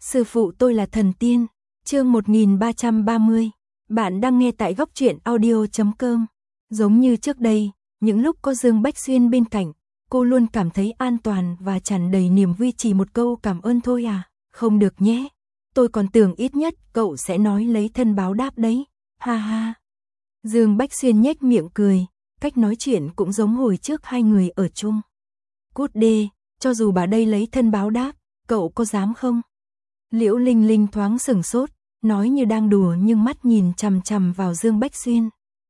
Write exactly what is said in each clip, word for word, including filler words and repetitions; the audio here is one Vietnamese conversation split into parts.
Sư phụ tôi là thần tiên. Chương một nghìn ba trăm ba mươi. Bạn đang nghe tại góc truyện audio chấm com. Giống như trước đây, những lúc có Dương Bách Xuyên bên cạnh, cô luôn cảm thấy an toàn và tràn đầy niềm vui, chỉ một câu cảm ơn thôi à? Không được nhé. Tôi còn tưởng ít nhất cậu sẽ nói lấy thân báo đáp đấy. Ha ha. Dương Bách Xuyên nhếch miệng cười, cách nói chuyện cũng giống hồi trước hai người ở chung. Cút đê, cho dù bà đây lấy thân báo đáp, cậu có dám không? Liễu Linh Linh thoáng sửng sốt, nói như đang đùa nhưng mắt nhìn chằm chằm vào Dương Bách Xuyên.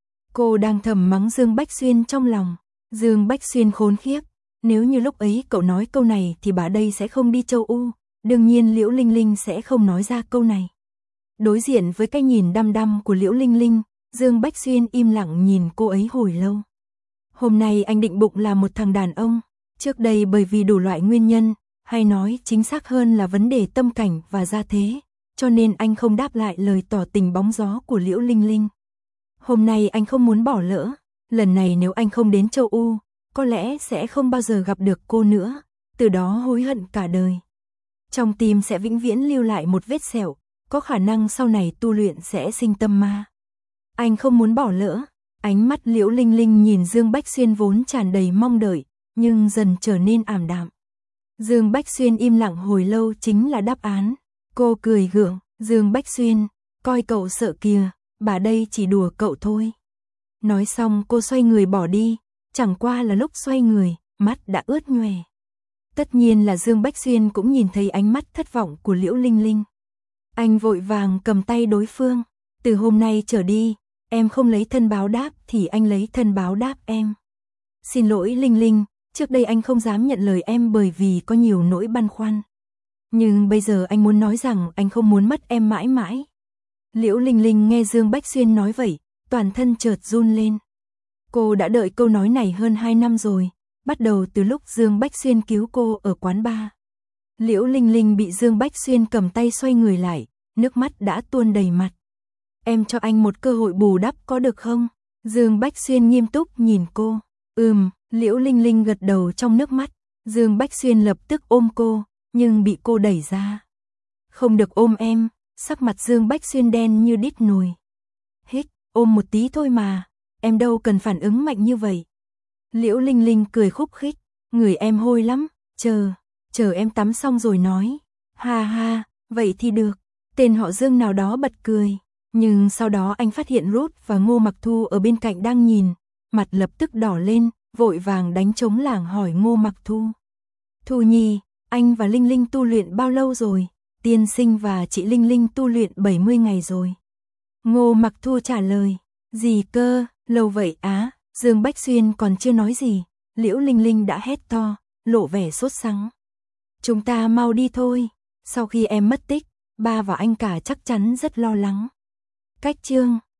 Cô đang thầm mắng Dương Bách Xuyên trong lòng. Dương Bách Xuyên khốn khiếp, nếu như lúc ấy cậu nói câu này thì bà đây sẽ không đi châu U, đương nhiên Liễu Linh Linh sẽ không nói ra câu này. Đối diện với cái nhìn đăm đăm của Liễu Linh Linh, Dương Bách Xuyên im lặng nhìn cô ấy hồi lâu. Hôm nay anh định bụng là một thằng đàn ông, trước đây bởi vì đủ loại nguyên nhân, hay nói chính xác hơn là vấn đề tâm cảnh và gia thế, cho nên anh không đáp lại lời tỏ tình bóng gió của Liễu Linh Linh. Hôm nay anh không muốn bỏ lỡ, lần này nếu anh không đến châu U, có lẽ sẽ không bao giờ gặp được cô nữa, từ đó hối hận cả đời. Trong tim sẽ vĩnh viễn lưu lại một vết sẹo, có khả năng sau này tu luyện sẽ sinh tâm ma. Anh không muốn bỏ lỡ. Ánh mắt Liễu Linh Linh nhìn Dương Bách Xuyên vốn tràn đầy mong đợi, nhưng dần trở nên ảm đạm. Dương Bách Xuyên im lặng hồi lâu chính là đáp án. Cô cười gượng, Dương Bách Xuyên, coi cậu sợ kìa, bà đây chỉ đùa cậu thôi. Nói xong cô xoay người bỏ đi, chẳng qua là lúc xoay người, mắt đã ướt nhòe. Tất nhiên là Dương Bách Xuyên cũng nhìn thấy ánh mắt thất vọng của Liễu Linh Linh. Anh vội vàng cầm tay đối phương, từ hôm nay trở đi, em không lấy thân báo đáp thì anh lấy thân báo đáp em. Xin lỗi Linh Linh, trước đây anh không dám nhận lời em bởi vì có nhiều nỗi băn khoăn. Nhưng bây giờ anh muốn nói rằng anh không muốn mất em mãi mãi. Liễu Linh Linh nghe Dương Bách Xuyên nói vậy, toàn thân chợt run lên. Cô đã đợi câu nói này hơn hai năm rồi, bắt đầu từ lúc Dương Bách Xuyên cứu cô ở quán bar. Liễu Linh Linh bị Dương Bách Xuyên cầm tay xoay người lại, nước mắt đã tuôn đầy mặt. Em cho anh một cơ hội bù đắp có được không? Dương Bách Xuyên nghiêm túc nhìn cô. Ừm, Liễu Linh Linh gật đầu trong nước mắt. Dương Bách Xuyên lập tức ôm cô, nhưng bị cô đẩy ra. Không được ôm em, sắc mặt Dương Bách Xuyên đen như đít nồi. Hít, ôm một tí thôi mà, em đâu cần phản ứng mạnh như vậy. Liễu Linh Linh cười khúc khích, người em hôi lắm, chờ, chờ em tắm xong rồi nói. Ha ha, vậy thì được. Tên họ Dương nào đó bật cười. Nhưng sau đó anh phát hiện Ruth và Ngô Mặc Thu ở bên cạnh đang nhìn, mặt lập tức đỏ lên, vội vàng đánh trống lảng hỏi Ngô Mặc Thu. Thu Nhi, anh và Linh Linh tu luyện bao lâu rồi? Tiên sinh và chị Linh Linh tu luyện bảy mươi ngày rồi. Ngô Mặc Thu trả lời, gì cơ, lâu vậy á? Dương Bách Xuyên còn chưa nói gì, Liễu Linh Linh đã hét to, lộ vẻ sốt sắng. Chúng ta mau đi thôi, sau khi em mất tích, ba và anh cả chắc chắn rất lo lắng. Cách chương